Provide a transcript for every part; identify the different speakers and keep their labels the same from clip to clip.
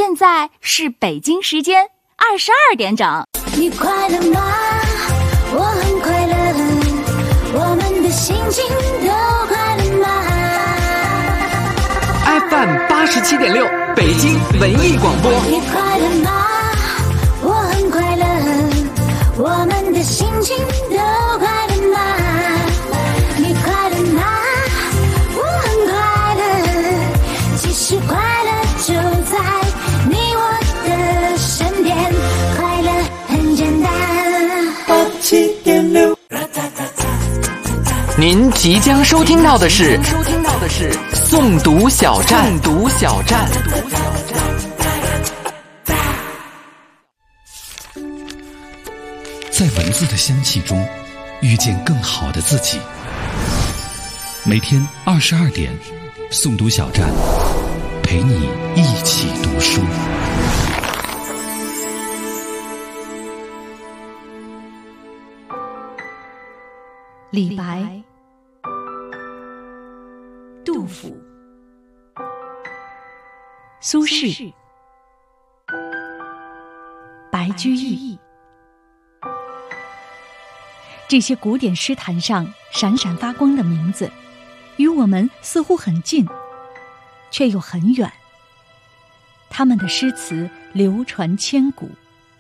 Speaker 1: 现在是北京时间22点整。
Speaker 2: 你快乐吗？我很快乐，我们的心情都快乐吗？
Speaker 3: FM 87.6北京文艺广播。
Speaker 2: 你快乐吗？我很快乐，我们的心情都快乐吗？你快乐吗？我很快乐，其实快乐就在你我的身边，快乐很简单。87.6。
Speaker 3: 您即将收听到的是诵读小站。
Speaker 4: 在文字的香气中遇见更好的自己。每天22点，诵读小站陪你一起读书。
Speaker 5: 李白、杜甫、苏轼、白居易，这些古典诗坛上闪闪发光的名字，与我们似乎很近，却又很远。他们的诗词流传千古。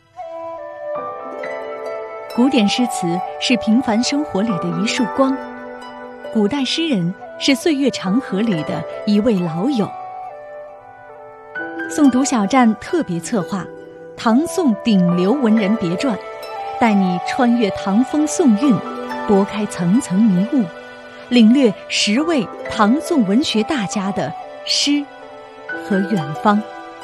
Speaker 5: 古典诗词是平凡生活里的一束光，古代诗人是岁月长河里的一位老友。诵读小站特别策划唐宋顶流文人别传，带你穿越唐风宋韵，拨开层层迷雾，领略10位唐宋文学大家的诗和远方。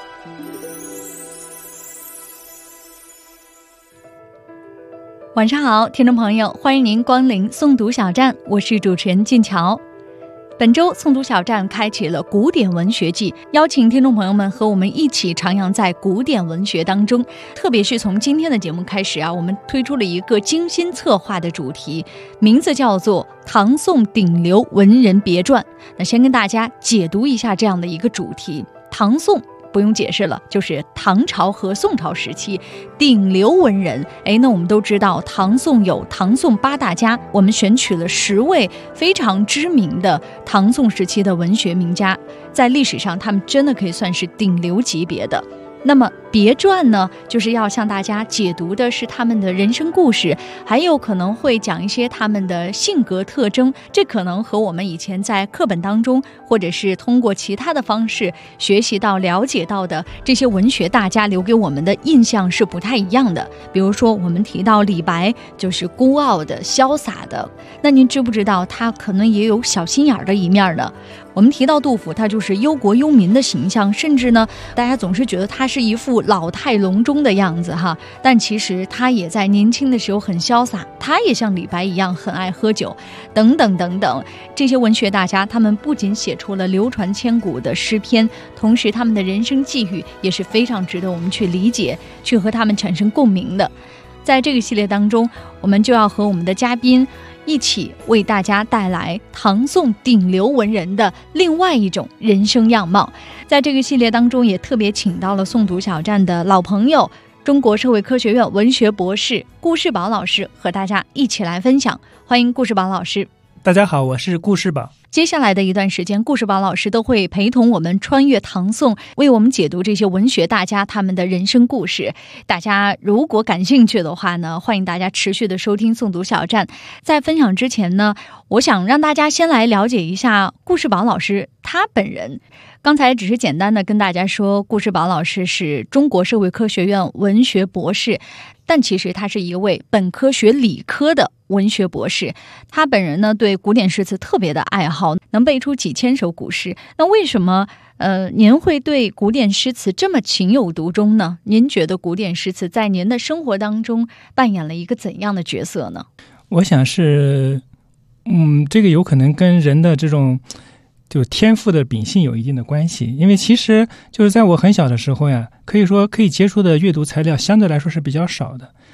Speaker 5: 晚上好，听众朋友，欢迎您光临诵读小站，我是主持人静乔。本周诵读小站开启了古典文学季，邀请听众朋友们和我们一起徜徉在古典文学当中。特别是从今天的节目开始我们推出了一个精心策划的主题，名字叫做唐宋顶流文人别传。那先跟大家解读一下这样的一个主题。唐宋不用解释了，就是唐朝和宋朝时期顶流文人。那我们都知道唐宋有唐宋8大家，我们选取了10位非常知名的唐宋时期的文学名家，在历史上他们真的可以算是顶流级别的。那么别传呢，就是要向大家解读的是他们的人生故事，还有可能会讲一些他们的性格特征，这可能和我们以前在课本当中或者是通过其他的方式学习到了解到的这些文学大家留给我们的印象是不太一样的。比如说我们提到李白就是孤傲的潇洒的，那您知不知道他可能也有小心眼的一面呢？我们提到杜甫，他就是忧国忧民的形象，甚至呢大家总是觉得他是一副老态龙钟的样子哈，但其实他也在年轻的时候很潇洒，他也像李白一样很爱喝酒，等等等等。这些文学大家他们不仅写出了流传千古的诗篇，同时他们的人生际遇也是非常值得我们去理解，去和他们产生共鸣的。在这个系列当中，我们就要和我们的嘉宾一起为大家带来唐宋顶流文人的另外一种人生样貌。在这个系列当中也特别请到了诵读小站的老朋友，中国社会科学院文学博士顾世宝老师，和大家一起来分享。欢迎顾世宝老师。
Speaker 6: 大家好，我是顾世宝。
Speaker 5: 接下来的一段时间，顾世宝老师都会陪同我们穿越唐宋，为我们解读这些文学大家他们的人生故事。大家如果感兴趣的话呢，欢迎大家持续的收听诵读小站。在分享之前呢，我想让大家先来了解一下顾世宝老师他本人。刚才只是简单的跟大家说，顾世宝老师是中国社会科学院文学博士，但其实他是一位本科学理科的文学博士。他本人呢对古典诗词特别的爱好，能背出几千首古诗。那为什么您会对古典诗词这么情有独钟呢？您觉得古典诗词在您的生活当中扮演了一个怎样的角色呢？
Speaker 6: 我想是这个有可能跟人的这种就天赋的秉性有一定的关系。因为其实就是在我很小的时候呀，可以说可以接触的阅读材料相对来说是比较少的。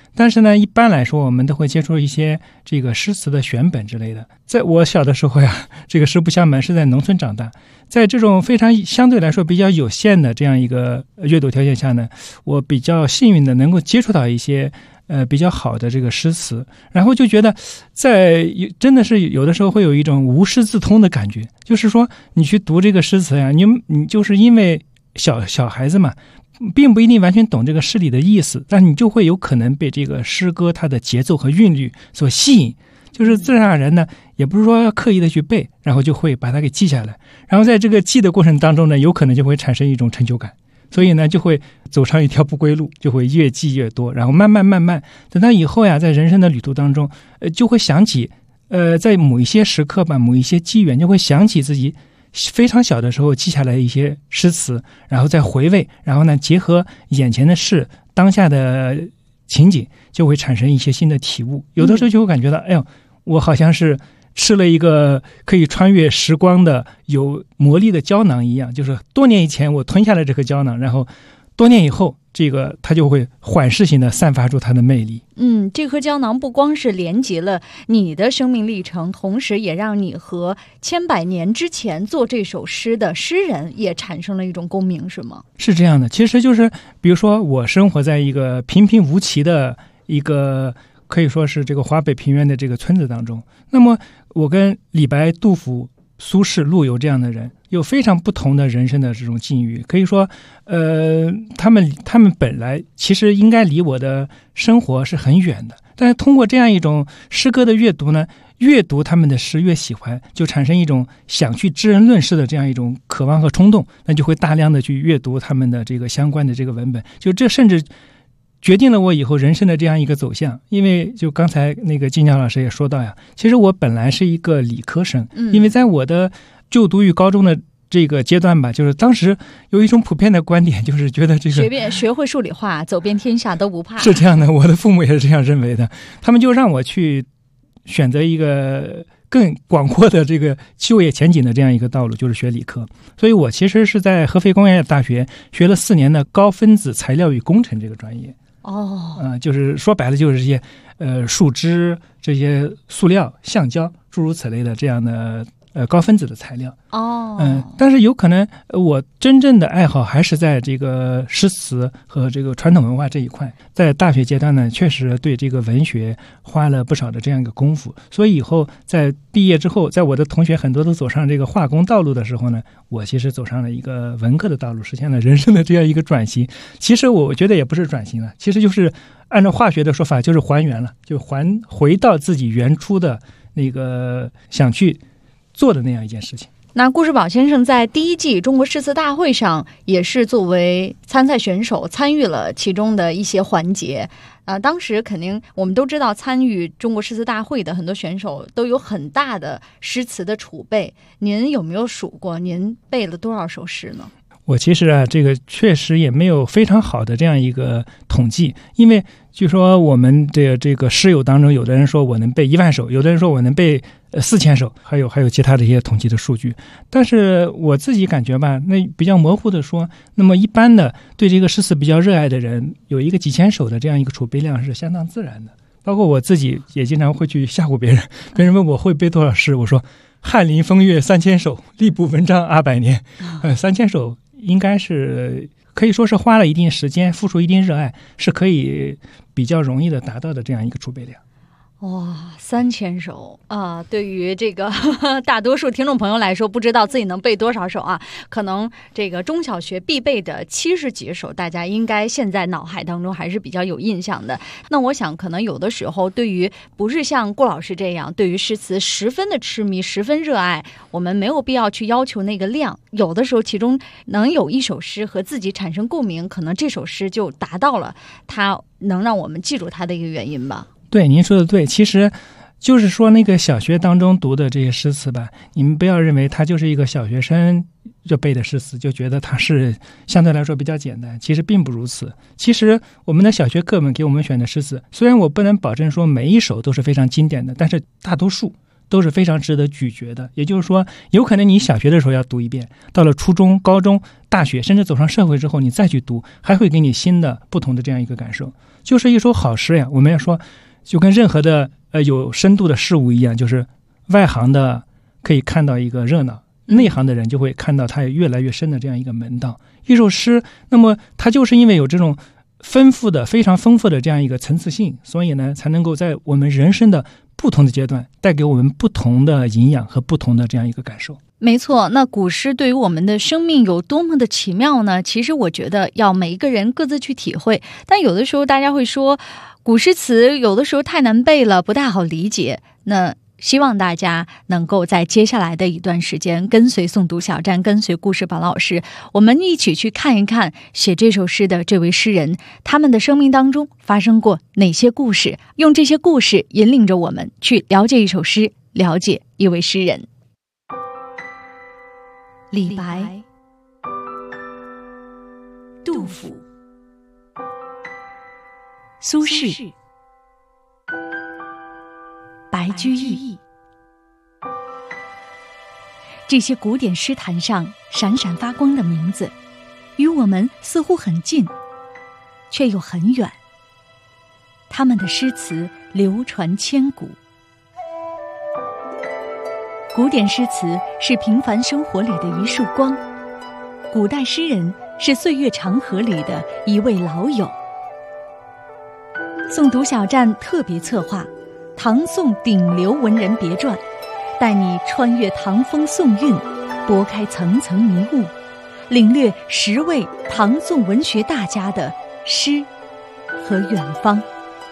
Speaker 6: 但是呢，一般来说我们都会接触一些这个诗词的选本之类的。在我小的时候呀，这个实不相瞒是在农村长大，在这种非常相对来说比较有限的这样一个阅读条件下呢，我比较幸运的能够接触到一些比较好的这个诗词，然后就觉得真的是有的时候会有一种无师自通的感觉，就是说你去读这个诗词呀，你就是因为小孩子嘛，并不一定完全懂这个诗里的意思，但你就会有可能被这个诗歌它的节奏和韵律所吸引，就是自然而然呢，也不是说要刻意的去背，然后就会把它给记下来，然后在这个记的过程当中呢，有可能就会产生一种成就感，所以呢就会走上一条不归路，就会越记越多，然后慢慢等到以后呀，在人生的旅途当中就会想起在某一些时刻吧，某一些机缘，就会想起自己非常小的时候记下来一些诗词，然后再回味，然后呢结合眼前的事，当下的情景，就会产生一些新的体悟。有的时候就会感觉到哎呦，我好像是吃了一个可以穿越时光的有魔力的胶囊一样，就是多年以前我吞下了这颗胶囊，然后多年以后这个它就会缓释性的散发出它的魅力。
Speaker 5: 这颗胶囊不光是连接了你的生命历程，同时也让你和千百年之前做这首诗的诗人也产生了一种共鸣，是吗？
Speaker 6: 是这样的，其实就是比如说我生活在一个平平无奇的一个可以说是这个华北平原的这个村子当中，那么我跟李白、杜甫、苏轼、陆游这样的人有非常不同的人生的这种境遇，可以说他们本来其实应该离我的生活是很远的，但是通过这样一种诗歌的阅读呢，越读他们的诗越喜欢，就产生一种想去知人论事的这样一种渴望和冲动，那就会大量的去阅读他们的这个相关的这个文本，就这甚至决定了我以后人生的这样一个走向。因为就刚才那个金桥老师也说到呀，其实我本来是一个理科生，因为在我的就读于高中的这个阶段吧，就是当时有一种普遍的观点，就是觉得这个
Speaker 5: 学会数理化，走遍天下都不怕。
Speaker 6: 是这样的，我的父母也是这样认为的，他们就让我去选择一个更广阔的这个就业前景的这样一个道路，就是学理科。所以我其实是在合肥工业大学学了4年的高分子材料与工程这个专业。就是说白了就是这些树枝、这些塑料、橡胶诸如此类的这样的高分子的材料。但是有可能我真正的爱好还是在这个诗词和这个传统文化这一块。在大学阶段呢，确实对这个文学花了不少的这样一个功夫，所以以后在毕业之后，在我的同学很多都走上这个化工道路的时候呢，我其实走上了一个文科的道路，实现了人生的这样一个转型。其实我觉得也不是转型了，其实就是按照化学的说法，就是还原了，就回到自己原初的那个想去做的那样一件事情。
Speaker 5: 那顾世宝先生在第1季中国诗词大会上也是作为参赛选手参与了其中的一些环节。当时肯定我们都知道，参与中国诗词大会的很多选手都有很大的诗词的储备。您有没有数过您背了多少首诗呢？
Speaker 6: 我其实这个确实也没有非常好的这样一个统计，因为据说我们这个诗友当中，有的人说我能背1万首，有的人说我能背4000首，还有其他的一些统计的数据。但是我自己感觉吧，那比较模糊的说，那么一般的对这个诗词比较热爱的人，有一个几千首的这样一个储备量是相当自然的。包括我自己也经常会去吓唬别人，别人问我会背多少诗，我说翰林风月3000首，吏部文章200年，3000首应该是可以说是花了一定时间，付出一定热爱，是可以比较容易的达到的这样一个储备量。
Speaker 5: 哇，3000首对于这个大多数听众朋友来说，不知道自己能背多少首啊？可能这个中小学必背的70几首，大家应该现在脑海当中还是比较有印象的。那我想，可能有的时候对于不是像顾老师这样对于诗词十分的痴迷、十分热爱，我们没有必要去要求那个量。有的时候，其中能有一首诗和自己产生共鸣，可能这首诗就达到了它能让我们记住它的一个原因吧。
Speaker 6: 对，您说的对，其实就是说那个小学当中读的这些诗词吧，你们不要认为它就是一个小学生就背的诗词，就觉得它是相对来说比较简单，其实并不如此。其实我们的小学课本给我们选的诗词，虽然我不能保证说每一首都是非常经典的，但是大多数都是非常值得咀嚼的。也就是说，有可能你小学的时候要读一遍，到了初中、高中、大学，甚至走上社会之后，你再去读，还会给你新的不同的这样一个感受。就是一首好诗呀，我们要说，就跟任何的有深度的事物一样，就是外行的可以看到一个热闹，内行的人就会看到它越来越深的这样一个门道。一首诗，那么它就是因为有这种非常丰富的这样一个层次性，所以呢，才能够在我们人生的不同的阶段带给我们不同的营养和不同的这样一个感受。
Speaker 5: 没错，那古诗对于我们的生命有多么的奇妙呢？其实我觉得要每一个人各自去体会，但有的时候大家会说古诗词有的时候太难背了，不太好理解。那希望大家能够在接下来的一段时间跟随诵读小站，跟随故事宝老师，我们一起去看一看写这首诗的这位诗人，他们的生命当中发生过哪些故事，用这些故事引领着我们去了解一首诗，了解一位诗人。李白、杜甫、苏轼、白居易，这些古典诗坛上闪闪发光的名字，与我们似乎很近，却又很远。他们的诗词流传千古。古典诗词是平凡生活里的一束光，古代诗人是岁月长河里的一位老友。诵读小站特别策划唐宋顶流文人别传，带你穿越唐风宋韵，拨开层层迷雾，领略10位唐宋文学大家的诗和远方。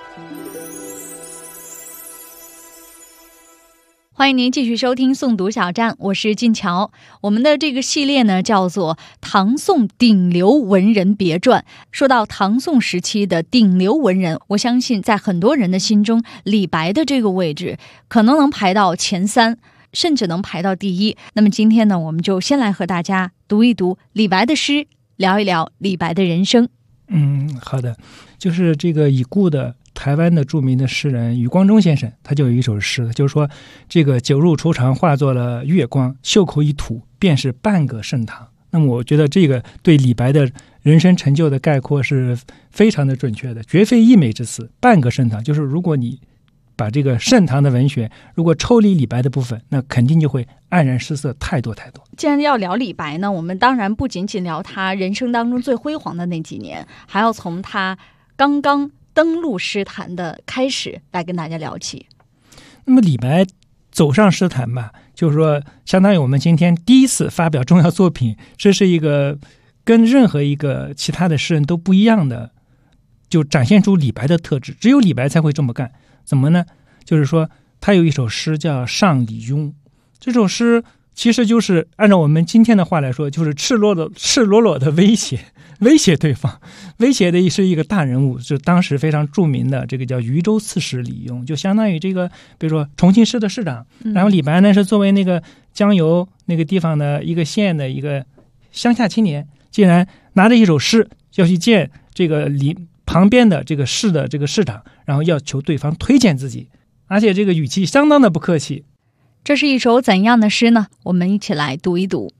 Speaker 5: 欢迎您继续收听诵读小站，我是静乔。我们的这个系列呢叫做唐宋顶流文人别传。说到唐宋时期的顶流文人，我相信在很多人的心中，李白的这个位置可能能排到前3，甚至能排到第1。那么今天呢，我们就先来和大家读一读李白的诗，聊一聊李白的人生。
Speaker 6: 好的，就是这个已故的台湾的著名的诗人余光中先生，他就有一首诗，就是说这个酒入愁肠化作了月光，袖口一吐便是半个盛唐。那么我觉得这个对李白的人生成就的概括是非常的准确的，绝非溢美之词。半个盛唐就是如果你把这个盛唐的文学如果抽离李白的部分，那肯定就会黯然失色太多太多。
Speaker 5: 既然要聊李白呢，我们当然不仅仅聊他人生当中最辉煌的那几年，还要从他刚刚登陆诗坛的开始来跟大家聊起。
Speaker 6: 那么李白走上诗坛吧，就是说相当于我们今天第一次发表重要作品，这是一个跟任何一个其他的诗人都不一样的，就展现出李白的特质，只有李白才会这么干。怎么呢？就是说他有一首诗叫《上李邕》，这首诗其实就是按照我们今天的话来说，就是赤裸裸的威胁对方，威胁的是一个大人物，就是当时非常著名的这个叫渝州刺史李邕，就相当于这个比如说重庆市的市长，然后李白呢是作为那个江油那个地方的一个县的一个乡下青年，竟然拿着一首诗要去见这个旁边的这个市的这个市长，然后要求对方推荐自己，而且这个语气相当的不客气。
Speaker 5: 这是一首怎样的诗呢？我们一起来读一读。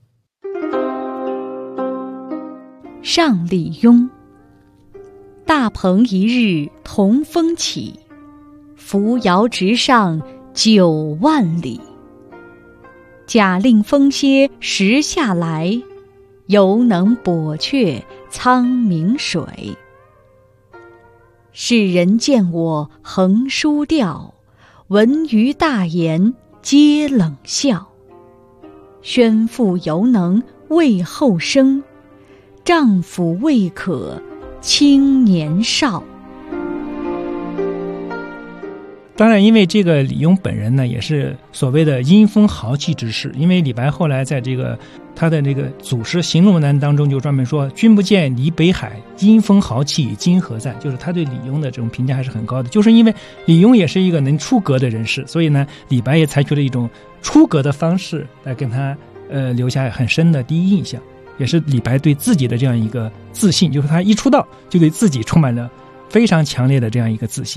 Speaker 5: 上李邕，大鹏一日同风起，扶摇直上9万里。假令风歇时下来，犹能簸却苍冥水。世人见我横书调，闻余大言皆冷笑。宣父犹能为后生，丈夫未可轻年少。
Speaker 6: 当然因为这个李邕本人呢也是所谓的阴风豪气之士，因为李白后来在这个他的这个祖诗《行路难》当中就专门说，君不见李北海，阴风豪气今何在，就是他对李邕的这种评价还是很高的。就是因为李邕也是一个能出格的人士，所以呢李白也采取了一种出格的方式来跟他留下很深的第一印象，也是李白对自己的这样一个自信，就是他一出道就对自己充满了非常强烈的这样一个自信。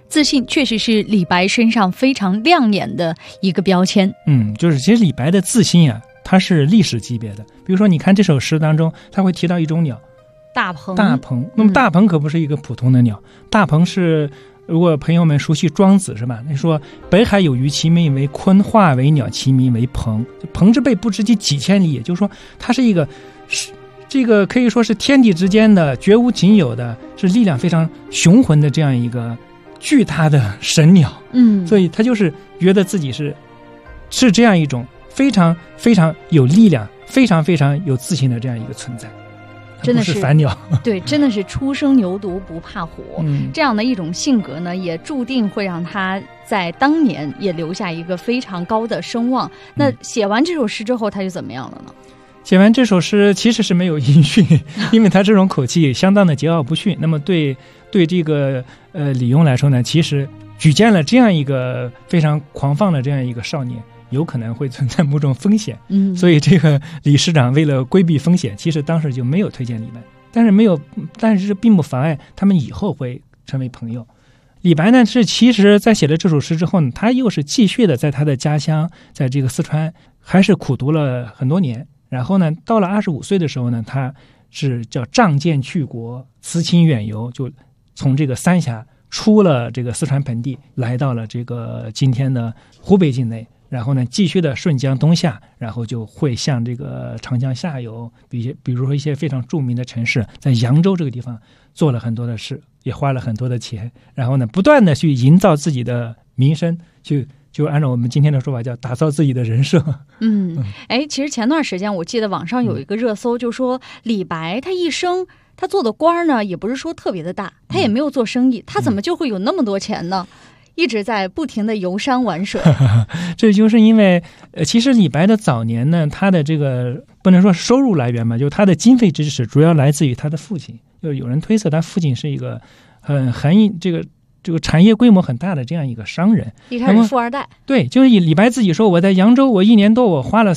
Speaker 5: 自信确实是李白身上非常亮眼的一个标签。
Speaker 6: 就是其实李白的自信啊，它是历史级别的。比如说你看这首诗当中，他会提到一种鸟，
Speaker 5: 大鹏。
Speaker 6: 那么大鹏可不是一个普通的鸟，大鹏是，如果朋友们熟悉庄子是吧？你说北海有鱼，其名为鲲；化为鸟，其名为鹏。鹏之辈不知其几千里，也就是说它是一个这个可以说是天地之间的绝无仅有的，是力量非常雄浑的这样一个巨大的神鸟。所以他就是觉得自己是这样一种非常非常有力量、非常非常有自信的这样一个存在。
Speaker 5: 真的是
Speaker 6: 不是凡鸟。
Speaker 5: 对，真的是初生牛犊不怕虎。这样的一种性格呢，也注定会让他在当年也留下一个非常高的声望。那写完这首诗之后，他就怎么样了呢？
Speaker 6: 写完这首诗其实是没有音讯，因为他这种口气相当的桀骜不驯。那么对这个李邕来说呢，其实举荐了这样一个非常狂放的这样一个少年，有可能会存在某种风险。所以这个李师长为了规避风险，其实当时就没有推荐李白。但是并不妨碍他们以后会成为朋友。李白呢，是其实在写了这首诗之后呢，他又是继续的在他的家乡，在这个四川还是苦读了很多年。然后呢，到了25岁的时候呢，他是叫仗剑去国，辞亲远游，就从这个三峡出了这个四川盆地，来到了这个今天的湖北境内。然后呢，继续的顺江东下，然后就会向这个长江下游，比如说一些非常著名的城市，在扬州这个地方做了很多的事，也花了很多的钱，然后呢，不断的去营造自己的名声，就按照我们今天的说法叫打造自己的人设。
Speaker 5: 其实前段时间我记得网上有一个热搜，就说李白他一生他做的官呢，也不是说特别的大，他也没有做生意，他怎么就会有那么多钱呢？一直在不停的游山玩水。
Speaker 6: 这就是因为其实李白的早年呢，他的这个不能说收入来源嘛，就他的经费支持主要来自于他的父亲。就有人推测他父亲是一个这个产业规模很大的这样一个商人，
Speaker 5: 一开始富二代。
Speaker 6: 对，就是以李白自己说，我在扬州我1年多我花了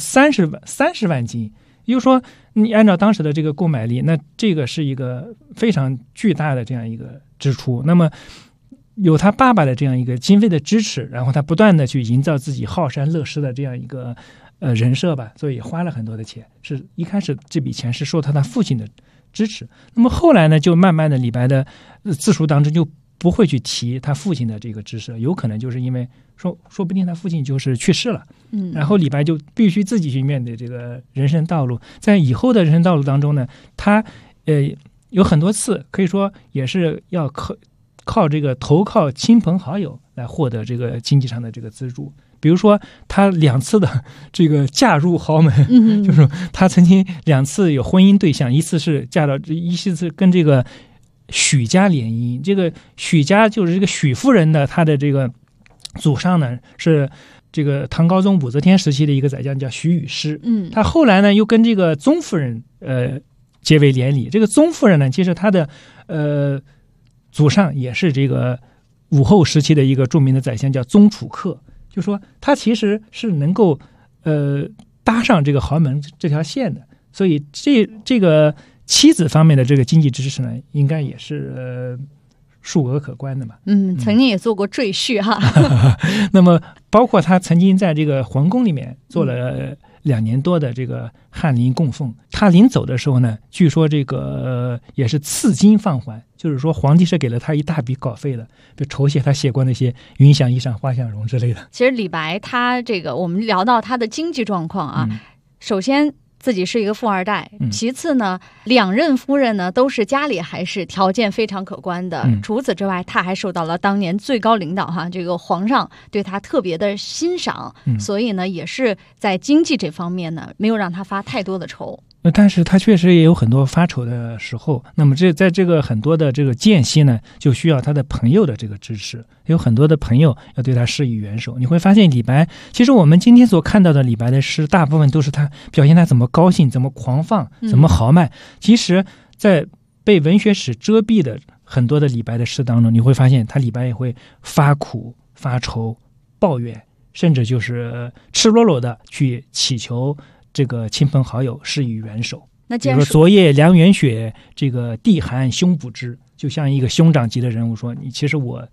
Speaker 6: 30万金，也就是说你按照当时的这个购买力，那这个是一个非常巨大的这样一个支出。那么有他爸爸的这样一个经费的支持，然后他不断的去营造自己好山乐施的这样一个人设吧，所以花了很多的钱。是一开始这笔钱是受他父亲的支持，那么后来呢，就慢慢的李白的自述当中就不会去提他父亲的这个支持，有可能就是因为说不定他父亲就是去世了，然后李白就必须自己去面对这个人生道路。在以后的人生道路当中呢，他有很多次可以说也是要靠这个投靠亲朋好友来获得这个经济上的这个资助。比如说他2次的这个嫁入豪门，就是他曾经2次有婚姻对象，一次是跟这个许家联姻。这个许家就是这个许夫人的，他的这个祖上呢是这个唐高宗武则天时期的一个宰相叫许与师。他后来呢又跟这个宗夫人结为连理。这个宗夫人呢，其实他的祖上也是这个武后时期的一个著名的宰相叫宗楚客，就说他其实是能够搭上这个豪门这条线的，所以这个妻子方面的这个经济支持呢，应该也是数额可观的嘛。
Speaker 5: 曾经也做过赘婿哈。
Speaker 6: 那么包括他曾经在这个皇宫里面做了2年多的这个翰林供奉。他临走的时候呢，据说这个也是赐金放还，就是说皇帝是给了他一大笔稿费的，就酬谢他写过那些云想衣裳花想容之类的。
Speaker 5: 其实李白他这个我们聊到他的经济状况啊，首先自己是一个富二代，其次呢2任夫人呢都是家里还是条件非常可观的，除此之外他还受到了当年最高领导这个皇上对他特别的欣赏，所以呢也是在经济这方面呢没有让他发太多的愁。
Speaker 6: 但是他确实也有很多发愁的时候，那么在这个很多的这个间隙呢，就需要他的朋友的这个支持，有很多的朋友要对他施以援手。你会发现李白，其实我们今天所看到的李白的诗，大部分都是他表现他怎么高兴，怎么狂放，怎么豪迈。其实在被文学史遮蔽的很多的李白的诗当中，你会发现李白也会发苦发愁抱怨，甚至就是赤裸裸的去祈求这个亲朋好友施以援手。
Speaker 5: 那
Speaker 6: 比如说昨夜凉园雪，这个地寒兄不知，就像一个兄长级的人物说，其实我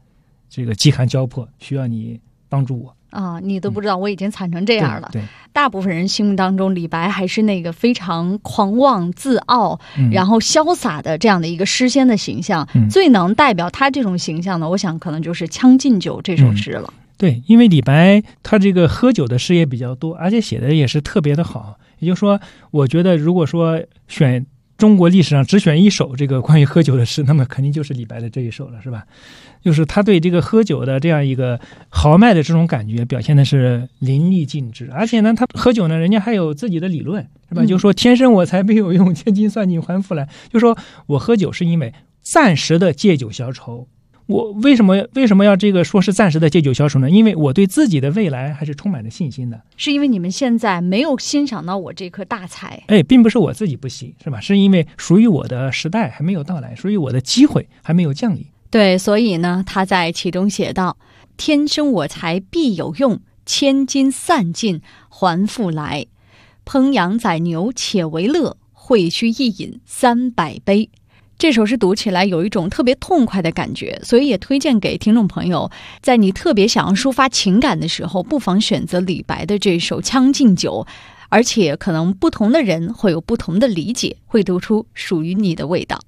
Speaker 6: 这个饥寒交迫，需要你帮助我。
Speaker 5: 你都不知道我已经惨成这样了。
Speaker 6: 对，
Speaker 5: 大部分人心目当中，李白还是那个非常狂妄自傲，然后潇洒的这样的一个诗仙的形象。最能代表他这种形象呢，我想可能就是《将进酒》这首诗了。
Speaker 6: 对，因为李白他这个喝酒的诗也比较多，而且写的也是特别的好。也就是说，我觉得如果说选中国历史上只选一首这个关于喝酒的诗，那么肯定就是李白的这一首了，是吧？就是他对这个喝酒的这样一个豪迈的这种感觉表现的是淋漓尽致。而且呢，他喝酒呢，人家还有自己的理论，是吧？就说天生我材必有用，千金算尽还复来。就说我喝酒是因为暂时的借酒消愁。我为什么要这个说是暂时的借酒消愁呢？因为我对自己的未来还是充满着信心的。
Speaker 5: 是因为你们现在没有欣赏到我这颗大才，
Speaker 6: 并不是我自己不行，是吧？是因为属于我的时代还没有到来，属于我的机会还没有降临。
Speaker 5: 对，所以呢，他在其中写道：天生我材必有用，千金散尽还复来。烹羊宰牛且为乐，会须一饮300杯。这首诗读起来有一种特别痛快的感觉，所以也推荐给听众朋友，在你特别想要抒发情感的时候，不妨选择李白的这首《将进酒》，而且可能不同的人会有不同的理解，会读出属于你的味道。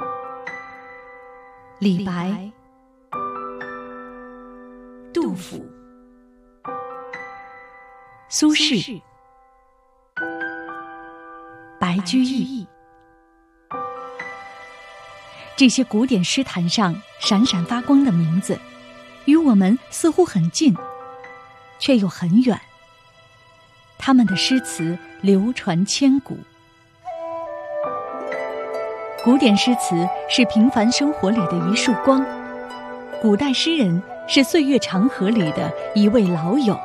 Speaker 5: 李白、杜甫、苏轼、白居易，这些古典诗坛上闪闪发光的名字，与我们似乎很近，却又很远。他们的诗词流传千古。古典诗词是平凡生活里的一束光，古代诗人是岁月长河里的一位老友。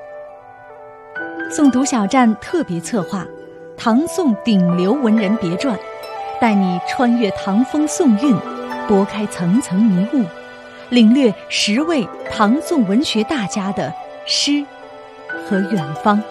Speaker 5: 诵读小站特别策划《唐宋顶流文人别传》，带你穿越唐风宋韵，拨开层层迷雾，领略10位唐宋文学大家的诗和远方。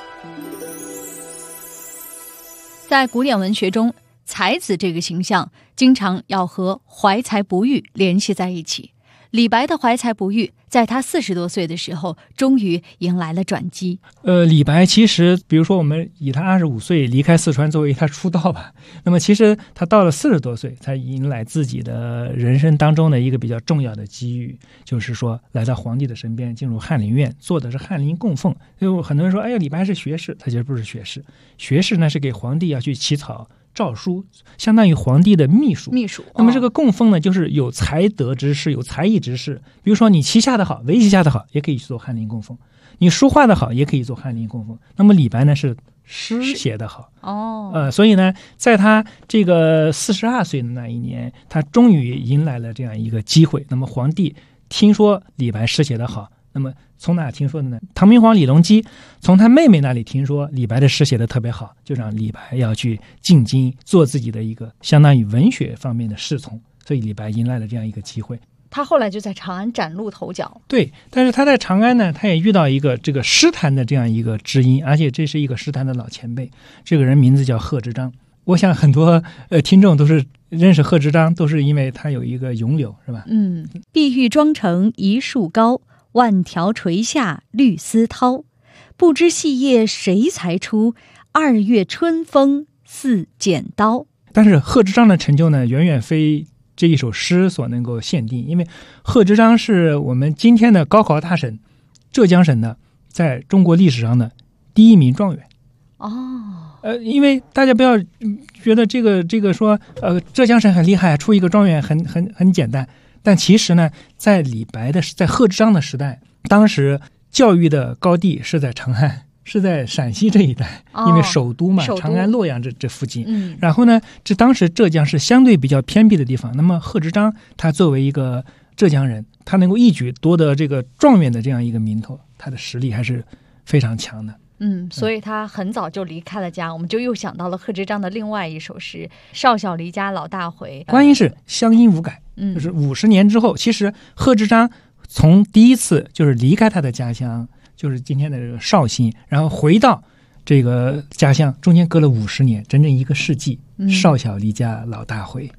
Speaker 5: 在古典文学中，才子这个形象经常要和怀才不遇联系在一起。李白的怀才不遇，在他40多岁的时候，终于迎来了转机。
Speaker 6: 李白其实，比如说我们以他25岁离开四川作为他出道吧，那么其实他到了40多岁才迎来自己的人生当中的一个比较重要的机遇，就是说来到皇帝的身边，进入翰林院，做的是翰林供奉。就很多人说，哎呀，李白是学士，他其实不是学士，学士呢是给皇帝要去起草诏书，相当于皇帝的秘书。那么这个供奉呢，就是有才德之士，有才艺之士。比如说你棋下的好，围棋下的好，也可以去做翰林供奉；你书画的好，也可以做翰林供奉。那么李白呢，是诗写的好所以呢，在他这个42岁的那一年，他终于迎来了这样一个机会。那么皇帝听说李白诗写的好，那么从哪听说的呢？唐明皇李隆基从他妹妹那里听说李白的诗写得特别好，就让李白要去进京做自己的一个相当于文学方面的侍从，所以李白迎来了这样一个机会。
Speaker 5: 他后来就在长安崭露头角。
Speaker 6: 对，但是他在长安呢，他也遇到一个这个诗坛的这样一个知音，而且这是一个诗坛的老前辈，这个人名字叫贺知章。我想很多听众都是认识贺知章，都是因为他有一个咏柳，是吧？
Speaker 5: 碧玉妆成一树高，万条垂下绿丝绦。不知细叶谁裁出，2月春风似剪刀。但
Speaker 6: 是贺知章的成就呢，远远非这一首诗所能够限定，因为贺知章是我们今天的高考大省浙江省的在中国历史上的第1名状元。因为大家不要觉得这个说浙江省很厉害，出一个状元很简单。但其实呢，在贺知章的时代，当时教育的高地是在长安，是在陕西这一带，因为首都嘛，长安、洛阳这附近。然后呢，当时浙江是相对比较偏僻的地方。那么贺知章他作为一个浙江人，他能够一举夺得这个状元的这样一个名头，他的实力还是非常强的。
Speaker 5: 所以他很早就离开了家，我们就又想到了贺知章的另外一首诗《少小离家老大回》。
Speaker 6: 关键是乡音无改，就是50年之后，其实贺知章从第一次就是离开他的家乡，就是今天的这个绍兴，然后回到这个家乡，中间隔了50年，整整1个世纪。少小离家老大回。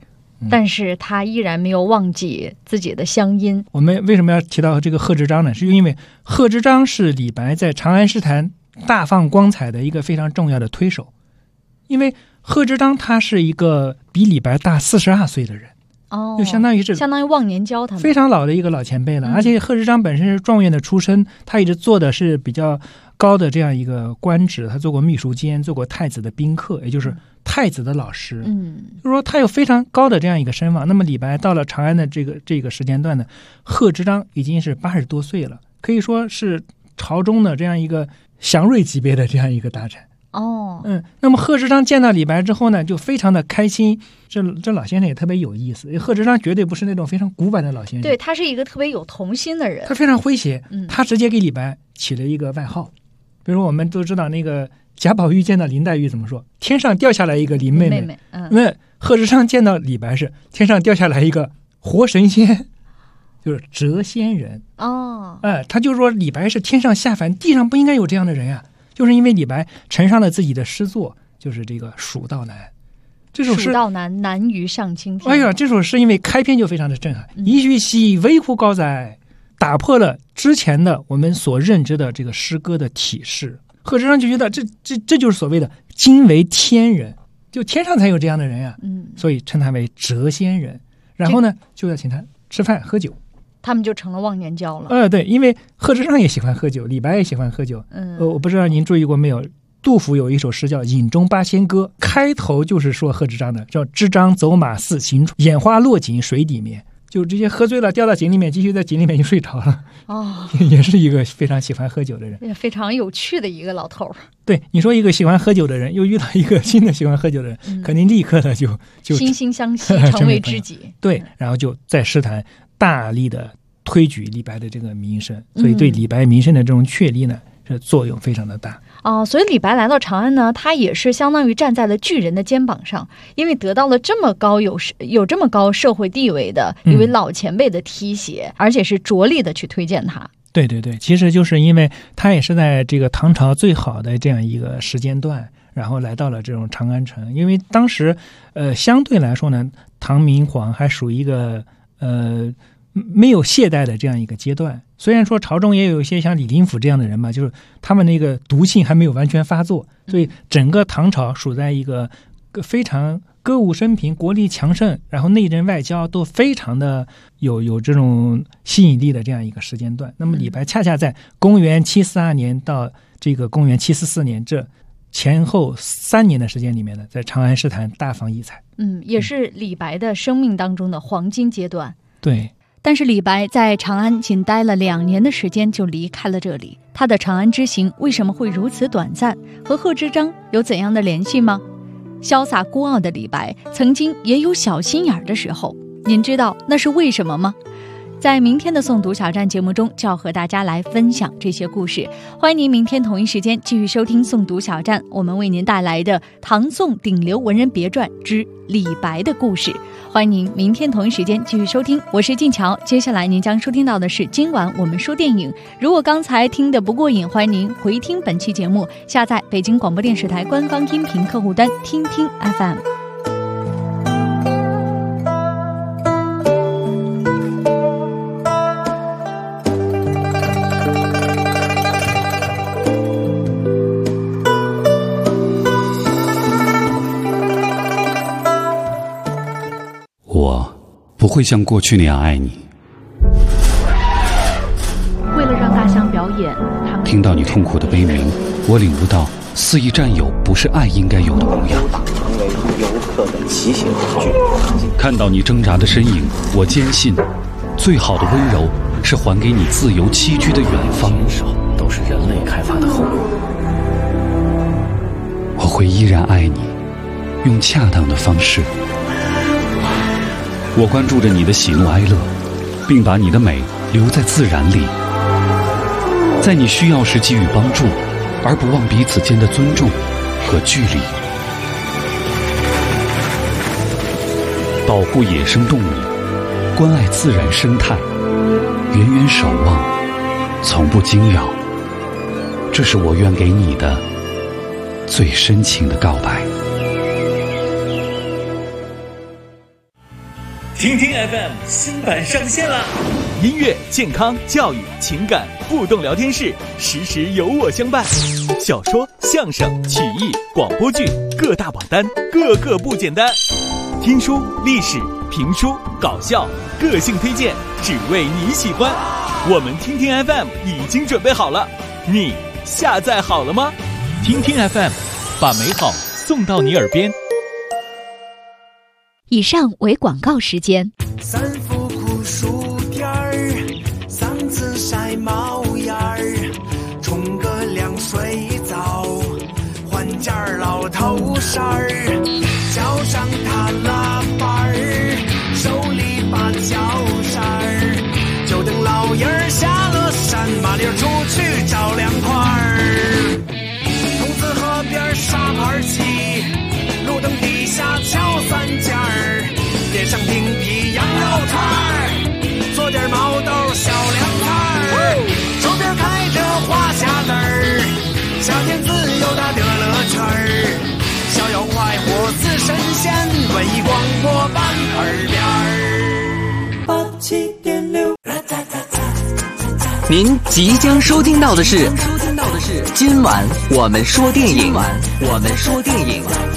Speaker 5: 但是他依然没有忘记自己的乡音。
Speaker 6: 我们为什么要提到这个贺知章呢？是因为贺知章是李白在长安诗坛大放光彩的一个非常重要的推手。因为贺知章他是一个比李白大42岁的人，就相当于
Speaker 5: 忘年交，他们
Speaker 6: 非常老的一个老前辈了。而且贺知章本身是状元的出身，他一直做的是比较高的这样一个官职，他做过秘书监，做过太子的宾客，也就是太子的老师。就是说他有非常高的这样一个声望。那么李白到了长安的这个时间段呢，贺知章已经是80多岁了，可以说是朝中的这样一个祥瑞级别的这样一个大臣。那么贺知章见到李白之后呢，就非常的开心。这老先生也特别有意思，贺知章绝对不是那种非常古板的老先生，
Speaker 5: 对，他是一个特别有童心的人，
Speaker 6: 他非常诙谐。他直接给李白起了一个外号，比如我们都知道那个贾宝玉见到林黛玉怎么说？天上掉下来一个林妹妹。那贺知章见到李白是天上掉下来一个活神仙，就是谪仙人。他就说李白是天上下凡，地上不应该有这样的人呀。就是因为李白呈上了自己的诗作，就是这个《蜀道难》。这首诗
Speaker 5: 蜀道难，难于上青天。
Speaker 6: 哎呀，这首诗因为开篇就非常的震撼，一句兮危乎高哉，打破了之前的我们所认知的这个诗歌的体式。贺知章就觉得这就是所谓的惊为天人，就天上才有这样的人呀。所以称他为谪仙人。然后呢，就要请他吃饭喝酒。
Speaker 5: 他们就成了忘年交了。
Speaker 6: 对，因为贺知章也喜欢喝酒，李白也喜欢喝酒。我不知道您注意过没有，杜甫有一首诗叫《饮中八仙歌》，开头就是说贺知章的，叫知章走马似行船，眼花落井水底眠。就直接喝醉了，掉到井里面，继续在井里面就睡着了。也是一个非常喜欢喝酒的人，
Speaker 5: 也非常有趣的一个老头。
Speaker 6: 对，你说一个喜欢喝酒的人，又遇到一个新的喜欢喝酒的人，肯定立刻的就
Speaker 5: 惺惺相惜，成为知己。
Speaker 6: 对，然后就在诗坛大力的推举李白的这个名声，所以对李白名声的这种确立呢，是作用非常的大。
Speaker 5: 所以李白来到长安呢，他也是相当于站在了巨人的肩膀上，因为得到了这么高有这么高社会地位的一位老前辈的提携，而且是着力的去推荐他。
Speaker 6: 对，其实就是因为他也是在这个唐朝最好的这样一个时间段，然后来到了这种长安城。因为当时相对来说呢，唐明皇还属于一个没有懈怠的这样一个阶段。虽然说朝中也有一些像李林甫这样的人嘛，就是他们那个毒性还没有完全发作，所以整个唐朝处在一个非常歌舞升平、国力强盛，然后内政外交都非常的有这种吸引力的这样一个时间段。那么李白恰恰在公元742年到这个公元744年这前后3年的时间里面呢，在长安诗坛大放异彩。
Speaker 5: 也是李白的生命当中的黄金阶段。
Speaker 6: 对。
Speaker 5: 但是李白在长安仅待了2年的时间就离开了这里，他的长安之行为什么会如此短暂？和贺知章有怎样的联系吗？潇洒孤傲的李白曾经也有小心眼的时候，您知道那是为什么吗？在明天的诵读小站节目中，就要和大家来分享这些故事。欢迎您明天同一时间继续收听诵读小站，我们为您带来的唐宋顶流文人别传之李白的故事。欢迎您明天同一时间继续收听，我是静乔。接下来您将收听到的是今晚我们说电影。如果刚才听得不过瘾，欢迎您回听本期节目，下载北京广播电视台官方音频客户端听听 FM。
Speaker 4: 不会像过去那样爱你。
Speaker 5: 为了让大象表演，
Speaker 4: 听到你痛苦的悲鸣，我领悟到肆意占有不是爱应该有的模样。
Speaker 7: 成为游客的骑行工具。
Speaker 4: 看到你挣扎的身影，我坚信，最好的温柔是还给你自由栖居的远方。
Speaker 7: 都是人类开发的后果。
Speaker 4: 我会依然爱你，用恰当的方式。我关注着你的喜怒哀乐，并把你的美留在自然里，在你需要时给予帮助，而不忘彼此间的尊重和距离。保护野生动物，关爱自然生态，远远守望，从不惊扰，这是我愿给你的最深情的告白。
Speaker 8: 听听 FM 新版上线啦！音乐、健康、教育、情感互动聊天室，时时有我相伴。小说、相声、曲艺、广播剧各大榜单，个个不简单。听书、历史、评书、搞笑，个性推荐，只为你喜欢。我们听听 FM 已经准备好了，你下载好了吗？听听 FM， 把美好送到你耳边。
Speaker 5: 以上为广告时间。
Speaker 9: 三伏酷暑天儿，嗓子晒冒烟儿，冲个凉水澡，换件老头衫儿，脚上踏拉板儿，手里把脚扇儿，就等老爷儿下了山，麻溜出去找凉快儿。筒子河边沙盘棋，路灯底下敲三件儿，点上冰皮羊肉串儿，做点毛豆小凉菜儿，手边开着花匣子儿，夏天自由的乐乐圈儿，逍遥快活似神仙，文艺广播伴耳边儿。87.6，
Speaker 3: 您即将收听到的是今晚我们说电影。